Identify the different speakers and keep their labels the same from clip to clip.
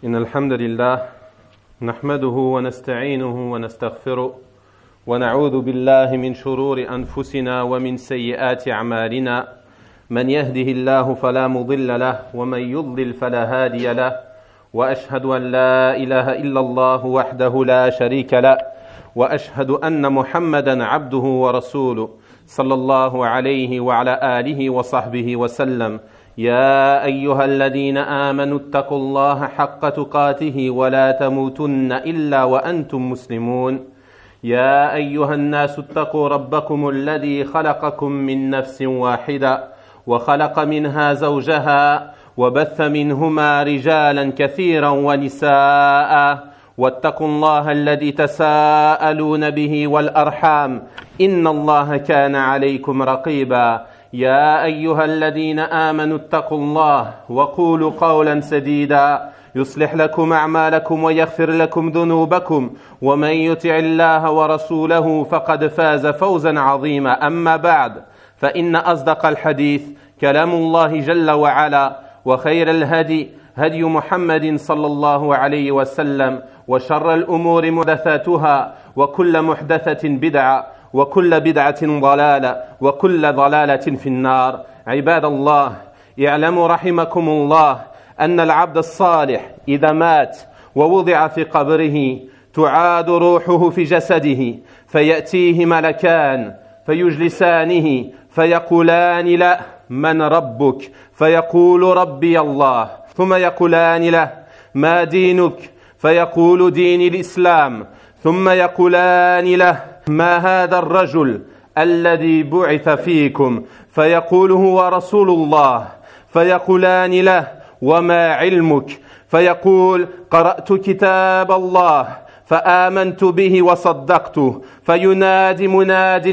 Speaker 1: إن الحمد لله نحمده ونستعينه ونستغفره ونعوذ بالله من شرور أنفسنا ومن سيئات أعمالنا من يهده الله فلا مضل له ومن يضلل فلا هادي له وأشهد أن لا إله إلا الله وحده لا شريك له وأشهد أن محمدا عبده ورسوله صلى الله عليه وعلى آله وصحبه وسلم. يا أيها الذين آمنوا اتقوا الله حق تقاته ولا تموتن إلا وأنتم مسلمون. يا أيها الناس اتقوا ربكم الذي خلقكم من نفس واحدة وخلق منها زوجها وبث منهما رجالا كثيرا ونساء واتقوا الله الذي تساءلون به والأرحام إن الله كان عليكم رقيبا. يا أيها الذين آمنوا اتقوا الله وقولوا قولا سديدا يصلح لكم أعمالكم ويغفر لكم ذنوبكم ومن يطع الله ورسوله فقد فاز فوزا عظيما. أما بعد فإن أصدق الحديث كلام الله جل وعلا وخير الهدي هدي محمد صلى الله عليه وسلم وشر الأمور محدثاتها وكل محدثة بدعة وكل بدعة ضلالة وكل ضلالة في النار. عباد الله، اعلموا رحمكم الله أن العبد الصالح إذا مات ووضع في قبره تعاد روحه في جسده فيأتيه ملكان فيجلسانه فيقولان له: من ربك؟ فيقول: ربي الله. ثم يقولان له: ما دينك؟ فيقول: ديني الإسلام. ثم يقولان له: ما هذا الرجل الذي بعث فيكم؟ فيقول: هو رسول الله. فيقولان له: وما علمك؟ فيقول: قرأت كتاب الله فآمنت به وصدقته. فينادي مناد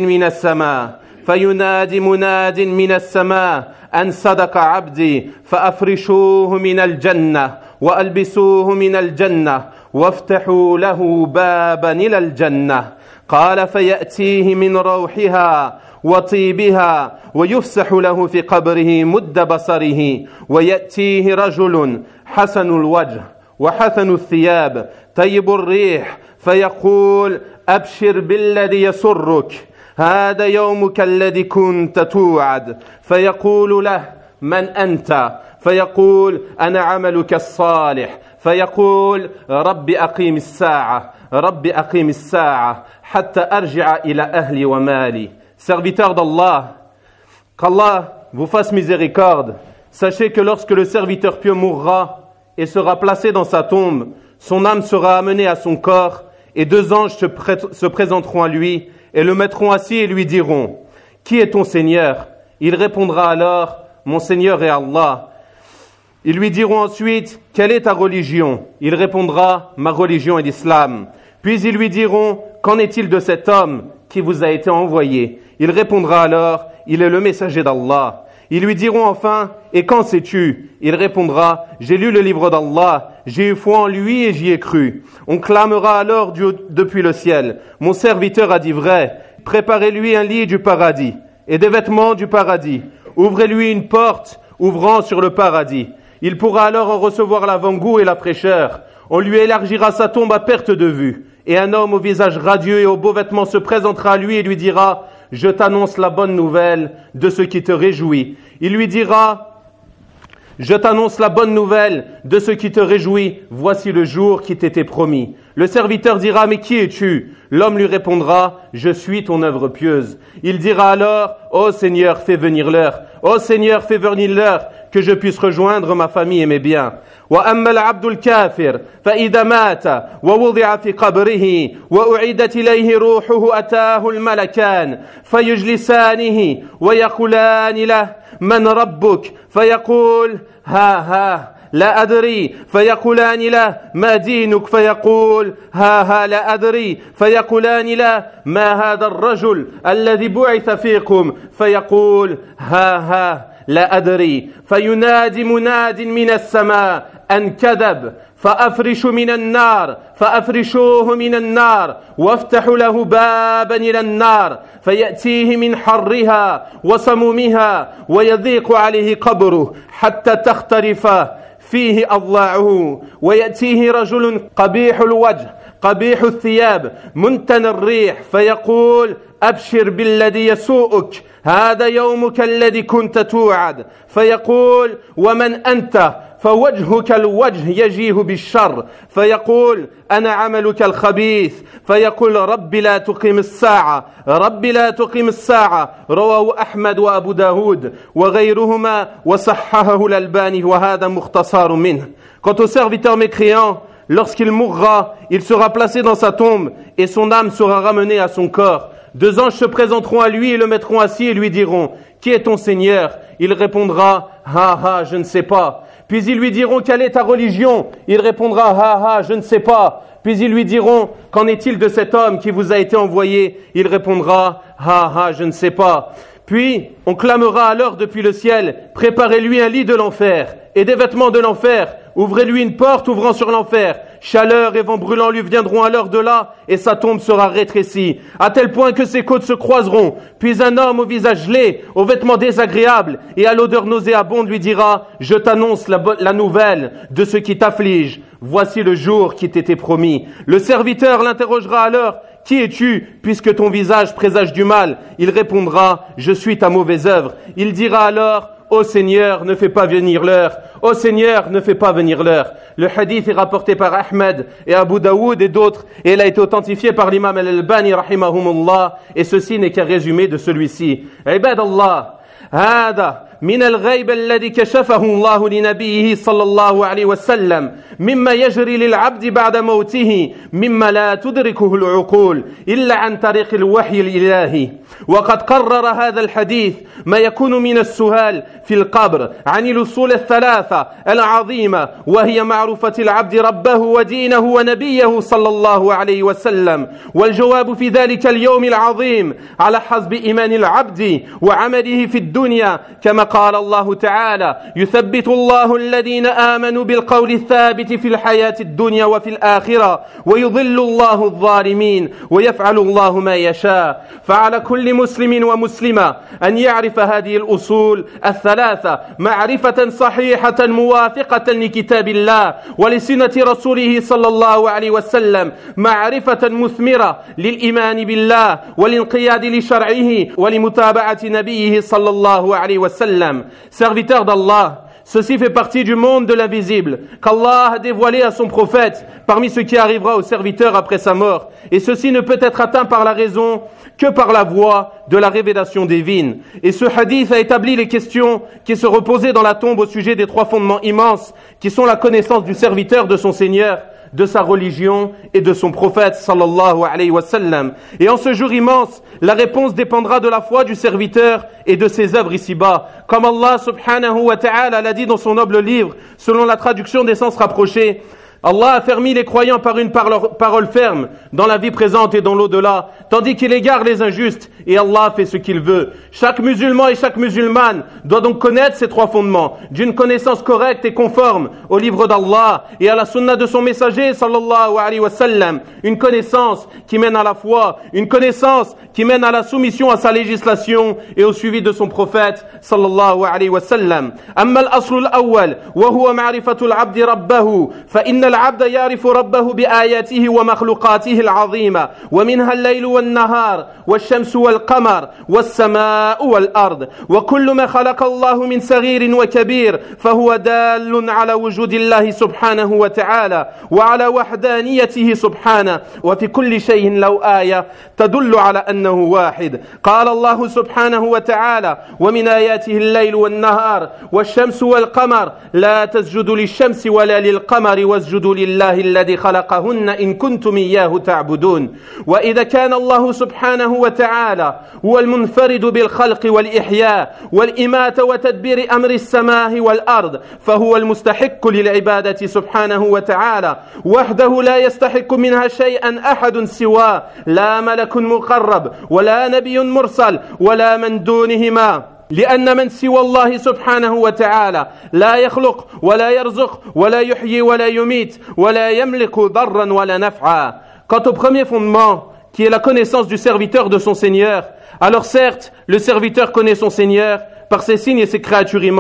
Speaker 1: من السماء أن صدق عبدي فأفرشوه من الجنة وألبسوه من الجنة وافتحوا له بابا إلى الجنة. قال: فيأتيه من روحها وطيبها ويفسح له في قبره مد بصره ويأتيه رجل حسن الوجه وحسن الثياب طيب الريح فيقول: أبشر بالذي يسرك، هذا يومك الذي كنت توعد. فيقول له: من أنت؟ فيقول: أنا عملك الصالح. فيقول: رب أقيم الساعة حتى أرجع إلى أهلي ومالي. Serviteurs d'Allah, qu'Allah vous fasse miséricorde. Sachez que lorsque le serviteur pieux mourra et sera placé dans sa tombe, son âme sera amenée à son corps et deux anges se présenteront à lui et le mettront assis et lui diront: qui est ton Seigneur? Il répondra alors: mon Seigneur est Allah. Ils lui diront ensuite: quelle est ta religion? Il répondra: ma religion est l'islam. Puis ils lui diront: qu'en est-il de cet homme qui vous a été envoyé? Il répondra alors: il est le messager d'Allah. Ils lui diront enfin: et qu'en sais-tu? Il répondra: j'ai lu le livre d'Allah, j'ai eu foi en lui et j'y ai cru. On clamera alors depuis le ciel: mon serviteur a dit vrai, préparez-lui un lit du paradis et des vêtements du paradis, ouvrez-lui une porte ouvrant sur le paradis. Il pourra alors en recevoir l'avant-goût et la fraîcheur. On lui élargira sa tombe à perte de vue. Et un homme au visage radieux et aux beaux vêtements se présentera à lui et lui dira: je t'annonce la bonne nouvelle de ce qui te réjouit. Il lui dira: je t'annonce la bonne nouvelle de ce qui te réjouit. Voici le jour qui t'était promis. Le serviteur dira: mais qui es-tu? L'homme lui répondra: je suis ton œuvre pieuse. Il dira alors: ô Seigneur, fais venir l'heure. Ô Seigneur, fais venir l'heure que je puisse rejoindre ma famille et mes biens. وأما العبد الكافر فإذا مات ووضع في قبره وأعيدت إليه روحه أتاه الملكان فيجلسانه ويقولان له: من ربك؟ فيقول: ها لا أدري. فيقولان له: ما دينك؟ فيقول: ها لا أدري. فيقولان له: ما هذا الرجل الذي بعث فيكم؟ فيقول: ها لا أدري. فينادي مناد من السماء أن كذب فأفرشوه من النار وافتحوا له بابا إلى النار فيأتيه من حرها وسمومها ويضيق عليه قبره حتى تخترف فيه أضلاعه ويأتيه رجل قبيح الوجه قبيح الثياب منتن الريح فيقول أبشر بالذي يسوءك هذا يومك الذي كنت توعد فيقول ومن أنت فوجهك الوجه يجيه بالشر فيقول أنا عملك الخبيث فيقول رب لا تقم الساعة رب لا تقم الساعة رواه أحمد وأبو داود وغيرهما وصححه الألباني وهذا مختصر منه. Quant au serviteur mécréant, lorsqu'il mourra, il sera placé dans sa tombe et son âme sera ramenée à son corps. Deux anges se présenteront à lui et le mettront assis et lui diront « Qui est ton Seigneur ?» Il répondra « Ha ha, je ne sais pas ». Puis ils lui diront « Quelle est ta religion ?» Il répondra « Ha ha, je ne sais pas ». Puis ils lui diront « Qu'en est-il de cet homme qui vous a été envoyé ?» Il répondra « Ha ha, je ne sais pas ». Puis on clamera alors depuis le ciel « Préparez-lui un lit de l'enfer et des vêtements de l'enfer. Ouvrez-lui une porte ouvrant sur l'enfer. Chaleur et vent brûlant lui viendront alors de là et sa tombe sera rétrécie, à tel point que ses côtes se croiseront. Puis un homme au visage laid, aux vêtements désagréables et à l'odeur nauséabonde lui dira « Je t'annonce la nouvelle de ce qui t'afflige. Voici le jour qui t'était promis. » Le serviteur l'interrogera alors « Qui es-tu, puisque ton visage présage du mal ?» Il répondra « Je suis ta mauvaise œuvre. » Il dira alors « Ô Seigneur, ne fais pas venir l'heure. Ô Seigneur, ne fais pas venir l'heure. » Le hadith est rapporté par Ahmed et Abu Daoud et d'autres, et il a été authentifié par l'imam al-Albani rahimahumullah, et ceci n'est qu'un résumé de celui-ci. Ibadallah, هذا من الغيب الذي كشفه الله لنبيه صلى الله عليه وسلم مما يجري للعبد بعد موته مما لا تدركه العقول إلا عن طريق الوحي الإلهي. وقد قرر هذا الحديث ما يكون من السؤال في القبر عن الأصول الثلاثة العظيمة وهي معرفة العبد ربه ودينه ونبيه صلى الله عليه وسلم والجواب في ذلك اليوم العظيم على حسب إيمان العبد وعمله في الدنيا كما قال الله تعالى يثبت الله الذين آمنوا بالقول الثابت في الحياة الدنيا وفي الآخرة ويضل الله الظالمين ويفعل الله ما يشاء. فعلى كل مسلم ومسلمة أن يعرف هذه الأصول الثلاثة معرفة صحيحة موافقة لكتاب الله ولسنة رسوله صلى الله عليه وسلم معرفة مثمرة للإيمان بالله والانقياد لشرعه ولمتابعة نبيه صلى الله عليه وسلم. Serviteur d'Allah, ceci fait partie du monde de l'invisible qu'Allah a dévoilé à son prophète parmi ce qui arrivera au serviteur après sa mort. Et ceci ne peut être atteint par la raison que par la voie de la révélation divine. Et ce hadith a établi les questions qui se reposaient dans la tombe au sujet des trois fondements immenses qui sont la connaissance du serviteur de son Seigneur, de sa religion et de son prophète sallallahu alayhi wa sallam. Et en ce jour immense, la réponse dépendra de la foi du serviteur et de ses œuvres ici-bas. Comme Allah subhanahu wa ta'ala l'a dit dans son noble livre, selon la traduction des sens rapprochés, Allah a fermi les croyants par une parole ferme dans la vie présente et dans l'au-delà, tandis qu'il égare les injustes et Allah fait ce qu'il veut. Chaque musulman et chaque musulmane doit donc connaître ces trois fondements d'une connaissance correcte et conforme au livre d'Allah et à la sunna de son messager sallallahu alayhi wa sallam, une connaissance qui mène à la foi, une connaissance qui mène à la soumission à sa législation et au suivi de son prophète sallallahu alayhi wa sallam. Amma al-aslu al-awwal wa huwa ma'rifatu al-'abdi rabbahu fa inna العبد يعرف ربه بآياته ومخلوقاته العظيمة ومنها الليل والنهار والشمس والقمر والسماء والأرض وكل ما خلق الله من صغير وكبير فهو دال على وجود الله سبحانه وتعالى وعلى وحدانيته سبحانه وفي كل شيء له آية تدل على أنه واحد. قال الله سبحانه وتعالى ومن آياته الليل والنهار والشمس والقمر لا تسجدوا للشمس ولا للقمر واسجدوا لله الذي خلقهن إن كنتم إياه تعبدون. وإذا كان الله سبحانه وتعالى هو المنفرد بالخلق والإحياء والإماتة وتدبير أمر السماء والأرض فهو المستحق للعبادة سبحانه وتعالى وحده لا يستحق منها شيئا أحد سواه لا ملك مقرب ولا نبي مرسل ولا من دونهما لأن من سوى الله سبحانه وتعالى لا يخلق ولا يرزق ولا يحيي ولا يميت ولا يملك ضرا ولا نفعا. Quant au premier fondement, qui est la connaissance du serviteur de son Seigneur, alors certes, le serviteur connaît son Seigneur par ses signes et ses créatures immenses,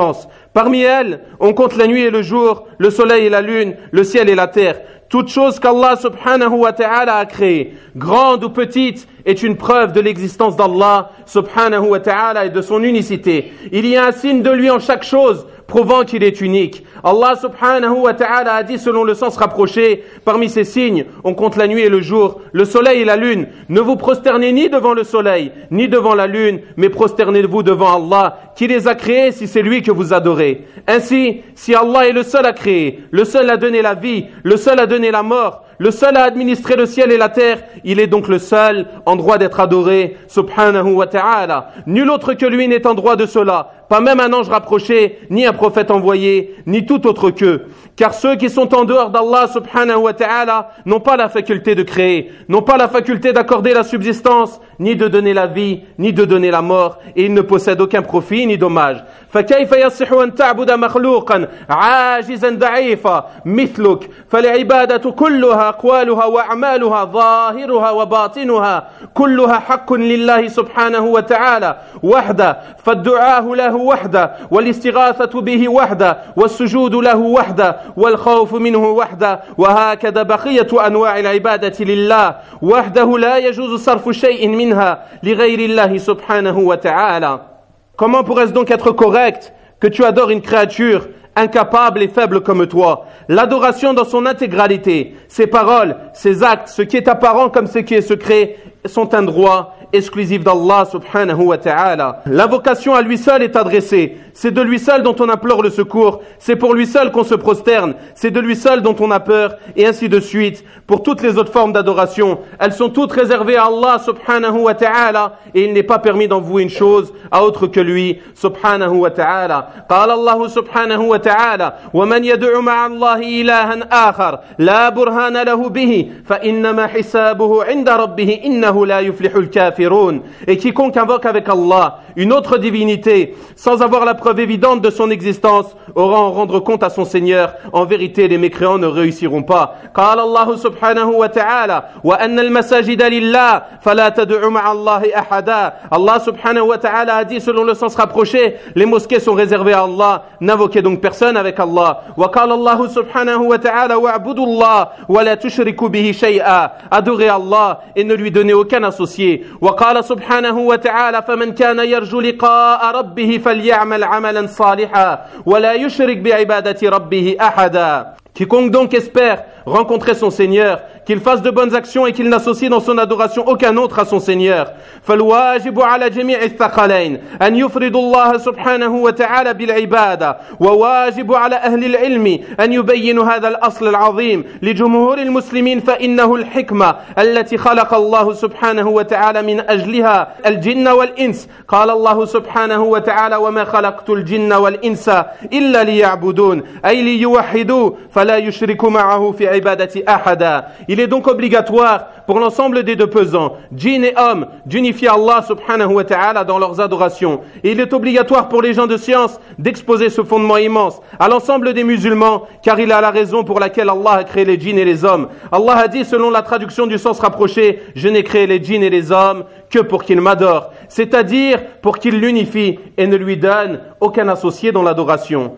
Speaker 1: Parmi elles, on compte la nuit et le jour, le soleil et la lune, le ciel et la terre. Toute chose qu'Allah subhanahu wa ta'ala a créée, grande ou petite, est une preuve de l'existence d'Allah subhanahu wa ta'ala et de son unicité. Il y a un signe de lui en chaque chose, prouvant qu'il est unique. Allah subhanahu wa ta'ala a dit selon le sens rapproché, parmi ces signes, on compte la nuit et le jour, le soleil et la lune. Ne vous prosternez ni devant le soleil, ni devant la lune, mais prosternez-vous devant Allah, qui les a créés si c'est lui que vous adorez. Ainsi, si Allah est le seul à créer, le seul à donner la vie, le seul à donner la mort, le seul à administrer le ciel et la terre, il est donc le seul en droit d'être adoré, subhanahu wa ta'ala. Nul autre que lui n'est en droit de cela, pas même un ange rapproché, ni un prophète envoyé, ni tout autre qu'eux. Car ceux qui sont en dehors d'Allah subhanahu wa ta'ala n'ont pas la faculté de créer, n'ont pas la faculté d'accorder la subsistance, ni de donner la vie, ni de donner la mort, et ils ne possèdent aucun profit ni dommage. فكيف يصح أن تعبد مخلوقا عاجزا ضعيفا مثلك فالعبادة كلها أقوالها وأعمالها ظاهرها وباطنها كلها حق لله سبحانه وتعالى وحده فالدعاء له وحده والاستغاثة به وحده والسجود له وحده والخوف منه وحده وهكذا بقية أنواع العبادة لله وحده لا يجوز صرف شيء منها لغير الله سبحانه وتعالى. Comment pourrait-ce donc être correct que tu adores une créature incapable et faible comme toi? L'adoration dans son intégralité, ses paroles, ses actes, ce qui est apparent comme ce qui est secret, sont un droit exclusif d'Allah subhanahu wa ta'ala. L'invocation à lui seul est adressée. C'est de lui seul dont on implore le secours. C'est pour lui seul qu'on se prosterne. C'est de lui seul dont on a peur. Et ainsi de suite. Pour toutes les autres formes d'adoration, elles sont toutes réservées à Allah subhanahu wa ta'ala. Et il n'est pas permis d'en vouer une chose à autre que lui subhanahu wa ta'ala. قال الله سبحانه وتعالى ومن يدعو مع الله إلها آخر لا برهان له به فإنما حسابه عند ربه إنه لا يفلح الكافرون. Et quiconque invoque avec Allah une autre divinité sans avoir la preuve évidente de son existence aura à en rendre compte à son Seigneur. En vérité, les mécréants ne réussiront pas. قال الله سبحانه وتعالى وأن المساجد لله فلا تدعوا مع الله أحدا. Allah subhanahu wa ta'ala a dit selon le sens rapproché, les mosquées sont réservées à Allah, n'invoquez donc personne avec Allah. وقال الله سبحانه وتعالى واعبدوا الله ولا تشركوا به شيئا. Adorez Allah et ne lui donnez aucun associé. وقال سبحانه وتعالى فمن كان يرجو لقاء ربه فليعمل عملا صالحا ولا يشرك بعبادة ربه أحدا. Quiconque donc espère rencontrer son Seigneur, qu'il fasse de bonnes actions et qu'il n'associe dans son adoration aucun autre à son Seigneur. فالواجب على جميع الثقلين أن يفردوا الله سبحانه وتعالى بالعبادة وواجب على أهل العلم أن يبينوا هذا الأصل العظيم لجمهور المسلمين فإنه الحكمة التي خلق الله سبحانه وتعالى من أجلها الجن والإنس. قال الله سبحانه وتعالى وما خلقت الجن والإنس إلا ليعبدون أي ليوحدوا فلا يشركوا معه في عبادة أحدا. Il est donc obligatoire pour l'ensemble des deux pesants, djinns et hommes, d'unifier Allah subhanahu wa ta'ala dans leurs adorations. Et il est obligatoire pour les gens de science d'exposer ce fondement immense à l'ensemble des musulmans, car il a la raison pour laquelle Allah a créé les djinns et les hommes. Allah a dit selon la traduction du sens rapproché, je n'ai créé les djinns et les hommes que pour qu'ils m'adorent, c'est-à-dire pour qu'ils l'unifient et ne lui donnent aucun associé dans l'adoration.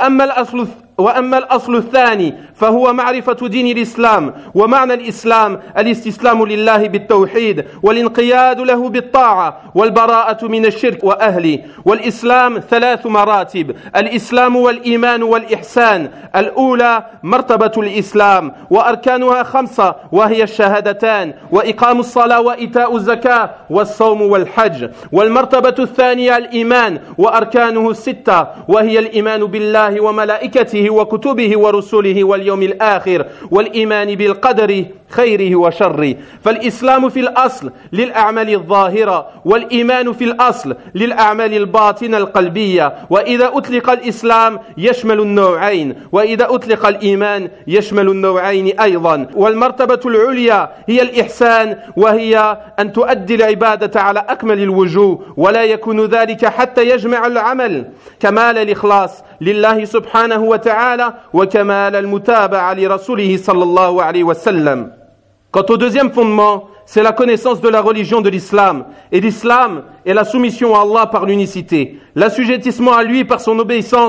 Speaker 1: وأما الأصل الثاني فهو معرفة دين الإسلام ومعنى الإسلام الاستسلام لله بالتوحيد والانقياد له بالطاعة والبراءة من الشرك وأهله. والإسلام 3 مراتب: الإسلام والإيمان والإحسان. الأولى مرتبة الإسلام وأركانها 5 وهي الشهادتان وإقام الصلاة وإيتاء الزكاة والصوم والحج. والمرتبة الثانية الإيمان وأركانه 6 وهي الإيمان بالله وملائكته وكتبه ورسله واليوم الآخر والإيمان بالقدر خيره وشره. فالإسلام في الأصل للأعمال الظاهرة والإيمان في الأصل للأعمال الباطنة القلبية. وإذا أطلق الإسلام يشمل النوعين وإذا أطلق الإيمان يشمل النوعين أيضا. والمرتبة العليا هي الإحسان وهي أن تؤدي العبادة على أكمل الوجوه ولا يكون ذلك حتى يجمع العمل كمال الإخلاص لله سبحانه وتعالى وكمال المتابعة لرسوله صلى الله عليه وسلم. Quant au deuxième fondement, c'est la connaissance de la religion de l'islam. Et l'islam est la soumission à Allah par l'unicité, l'assujettissement à lui par son obéissance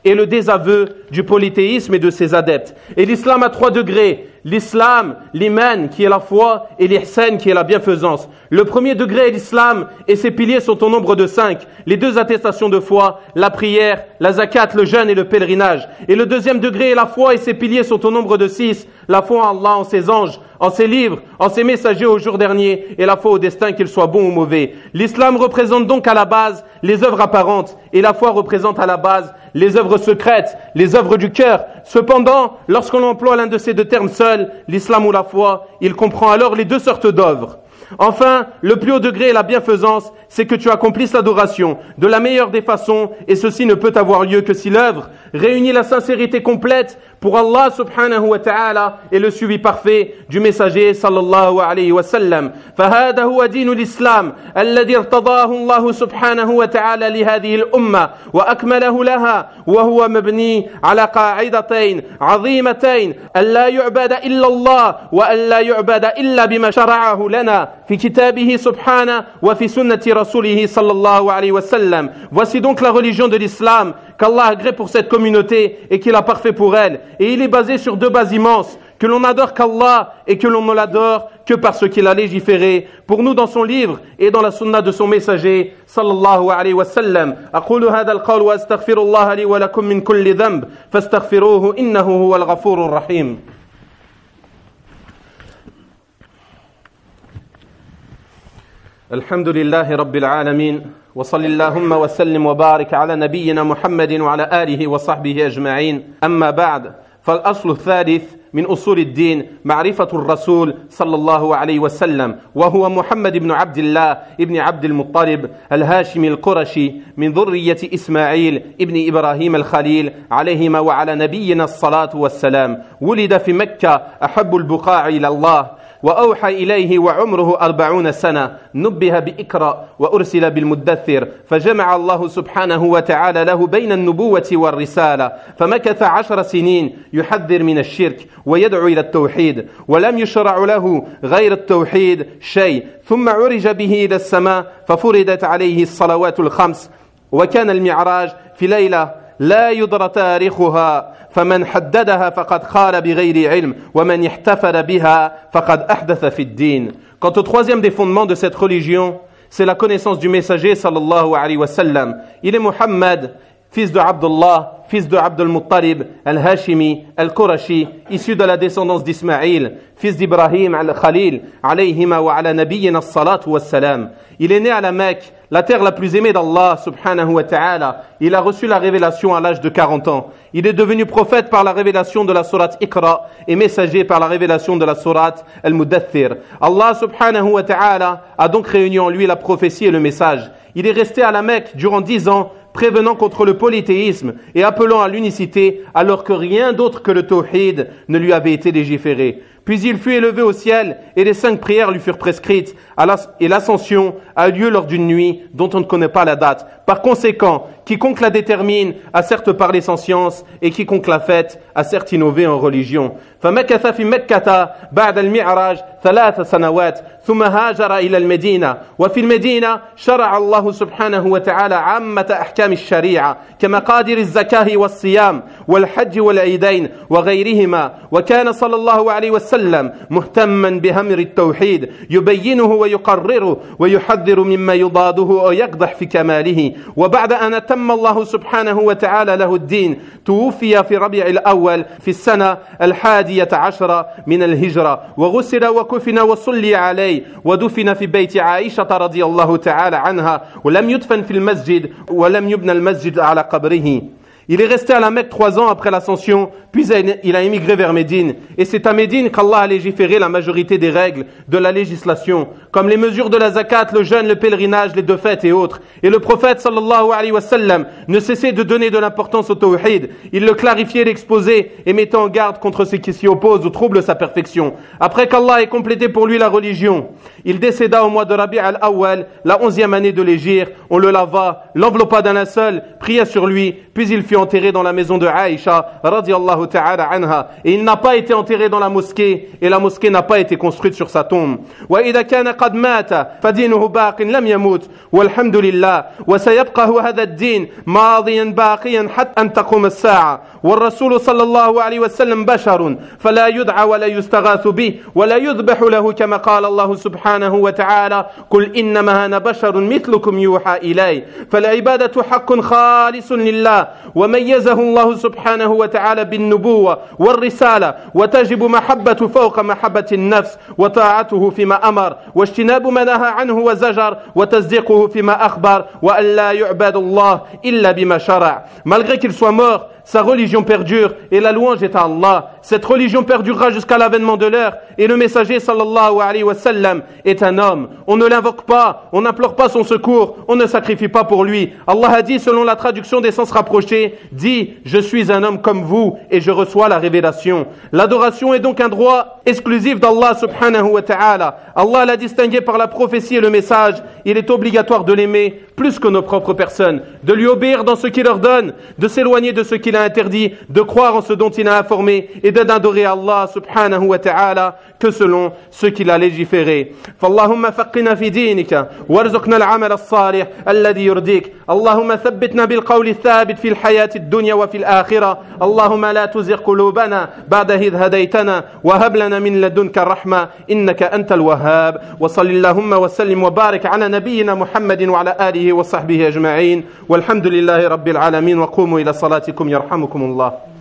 Speaker 1: et le désaveu du polythéisme et de ses adeptes. Et l'islam a 3 degrés. L'islam, l'iman qui est la foi et l'ihsan qui est la bienfaisance. Le premier degré est l'islam et ses piliers sont au nombre de 5. Les 2 attestations de foi, la prière, la zakat, le jeûne et le pèlerinage. Et le deuxième degré est la foi et ses piliers sont au nombre de 6. La foi en Allah, en ses anges, en ses livres, en ses messagers au jour dernier et la foi au destin, qu'il soit bon ou mauvais. L'islam représente donc à la base les œuvres apparentes et la foi représente à la base les œuvres secrètes, les œuvres du cœur. Cependant, lorsqu'on emploie l'un de ces 2 termes seuls, l'islam ou la foi, il comprend alors les 2 sortes d'œuvres. Enfin, le plus haut degré est la bienfaisance, c'est que tu accomplisses l'adoration de la meilleure des façons et ceci ne peut avoir lieu que si l'œuvre réunit la sincérité complète pour Allah subhanahu wa ta'ala et le suivi parfait du messager sallallahu alayhi wa sallam. فهذا هو دين الإسلام الذي ارتضاه الله سبحانه وتعالى لهذه الأمة وأكمله لها وهو مبني على قاعدتين عظيمتين ألا يعبد إلا الله وألا يعبد إلا بما شرعه لنا في كتابه سبحانه وفي سنة رسوله صلى الله عليه وسلم. Voici donc la religion de l'islam qu'Allah a agrée pour cette communauté et qu'il a parfait pour elle. Et il est basé sur 2 bases immenses, que l'on n'adore qu'Allah et que l'on ne l'adore que parce qu'il a légiféré pour nous dans son livre et dans la sunna de son messager sallallahu alayhi wa sallam. أقول هذا القول وأستغفر الله لي ولكم من كل ذنب فاستغفروه إنه هو الغفور الرحيم. الحمد لله رب العالمين وصل اللهم وسلم وبارك على نبينا محمد وعلى آله وصحبه أجمعين. أما بعد فالأصل الثالث من أصول الدين معرفة الرسول صلى الله عليه وسلم وهو محمد بن عبد الله ابن عبد المطلب الهاشمي القرشي من ذرية إسماعيل ابن إبراهيم الخليل عليهما وعلى نبينا الصلاة والسلام. ولد في مكة أحب البقاع إلى الله وأوحى إليه وعمره 40 سنة. نبه بإقرأ وأرسل بالمدثر فجمع الله سبحانه وتعالى له بين النبوة والرسالة فمكث 10 سنين يحذر من الشرك ويدعو إلى التوحيد ولم يشرع له غير التوحيد شيء. ثم عرج به إلى السماء ففرضت عليه الصلوات الخمس وكان المعراج في ليلة لا يدرى تاريخها فمن حددها فقد خال بغير علم ومن احتفل بها فقد أحدث في الدين. Quant au troisième des fondements de cette religion, c'est la connaissance du messager sallallahu alayhi wa sallam. Il est Muhammad, fils de Abdullah, fils de Abd al-Muttalib, al-Hashimi, al-Qurashi, issu de la descendance d'Ismaïl, fils d'Ibrahim al-Khalil, alayhima wa ala nabiyyina as-salatu was-salam. Il est né à la Mecque, la terre la plus aimée d'Allah subhanahu wa ta'ala. Il a reçu la révélation à l'âge de 40 ans. Il est devenu prophète par la révélation de la sourate Iqra et messager par la révélation de la sourate Al-Mudaththir. Allah subhanahu wa ta'ala a donc réuni en lui la prophétie et le message. Il est resté à la Mecque durant 10 ans, prévenant contre le polythéisme et appelant à l'unicité alors que rien d'autre que le tawhid ne lui avait été légiféré. Puis il fut élevé au ciel et les 5 prières lui furent prescrites et l'ascension a eu lieu lors d'une nuit dont on ne connaît pas la date. Par conséquent, quiconque la détermine a certes parlé sans science et quiconque l'a faite a certes innové en religion. فمكث في مكة بعد المعراج 3 سنوات ثم هاجر إلى المدينة وفي المدينة شرع الله سبحانه وتعالى عامة أحكام الشريعة كمقادير الزكاة والصيام والحج والعيدين وغيرهما وكان صلى الله عليه وسلم مهتما بأمر التوحيد يبينه ويقرره ويحذر مما يضاده ويقدح في كماله. وبعد أن أتم الله سبحانه وتعالى له الدين توفي في ربيع الأول في السنة 11 من الهجرة وغسل وكفن وصلي عليه ودفن في بيت عائشة رضي الله تعالى عنها ولم يدفن في المسجد ولم يبنى المسجد على قبره. Il est resté à la Mecque 3 ans après l'ascension, puis il a émigré vers Médine. Et c'est à Médine qu'Allah a légiféré la majorité des règles de la législation, comme les mesures de la zakat, le jeûne, le pèlerinage, les 2 fêtes et autres. Et le prophète sallallahu alayhi wa sallam ne cessait de donner de l'importance au tawhid. Il le clarifiait, l'exposait et mettait en garde contre ceux qui s'y opposent ou troublent sa perfection. Après qu'Allah ait complété pour lui la religion, il décéda au mois de Rabi' al-Awwal, la 11e année de l'Hégire. On le lava, l'enveloppa d'un linceul, pria sur lui, puis il fut suis enterré dans la maison de Aïcha radiyallahu ta'ala anha, et il n'a pas été enterré dans la mosquée, et la mosquée n'a pas été construite sur sa tombe. وإذا كان قد مات فدينه باق لم يموت والحمد لله وسيبقى هذا الدين ماضيا باقيا حتى أن تقوم الساعة. والرسول صلى الله عليه وسلم بشر فلا يدعى ولا يستغاث به ولا يذبح له كما قال الله سبحانه وتعالى قل إنما أنا بشر مثلكم يوحى إلي. فالعبادة حق خالص لله وميزه الله سبحانه وتعالى بالنبوة والرسالة، وتجب محبة فوق محبة النفس وطاعته فيما أمر واجتناب ما نهى عنه وزجر وتصديقه فيما أخبر وأن لا يعبد الله إلا بما شرع. Malgré qu'il soit mort, sa religion perdure et la louange est à Allah. Cette religion perdurera jusqu'à l'avènement de l'heure, et le messager sallallahu alayhi wa sallam est un homme. On ne l'invoque pas, on n'implore pas son secours, on ne sacrifie pas pour lui. Allah a dit, selon la traduction des sens rapprochés, dit, je suis un homme comme vous et je reçois la révélation. L'adoration est donc un droit exclusif d'Allah subhanahu wa ta'ala. Allah l'a distingué par la prophétie et le message. Il est obligatoire de l'aimer plus que nos propres personnes, de lui obéir dans ce qu'il ordonne, de s'éloigner de ce qu'il a interdit, de croire en ce dont il a informé et de n'adorer Allah subhanahu wa ta'ala que selon ce qu'il a légiféré. فاللهم فقنا في دينك وارزقنا العمل الصالح الذي يرضيك. اللهم ثبتنا بالقول الثابت في الحياة الدنيا وفي الآخرة. اللهم لا تزغ قلوبنا بعد إذ هديتنا وهب لنا من لدنك الرحمة إنك أنت الوهاب. وصل اللهم وسلم وبارك على نبينا محمد وعلى آله وصحبه أجمعين والحمد لله رب العالمين وقوموا إلى صلاتكم يرحمكم الله.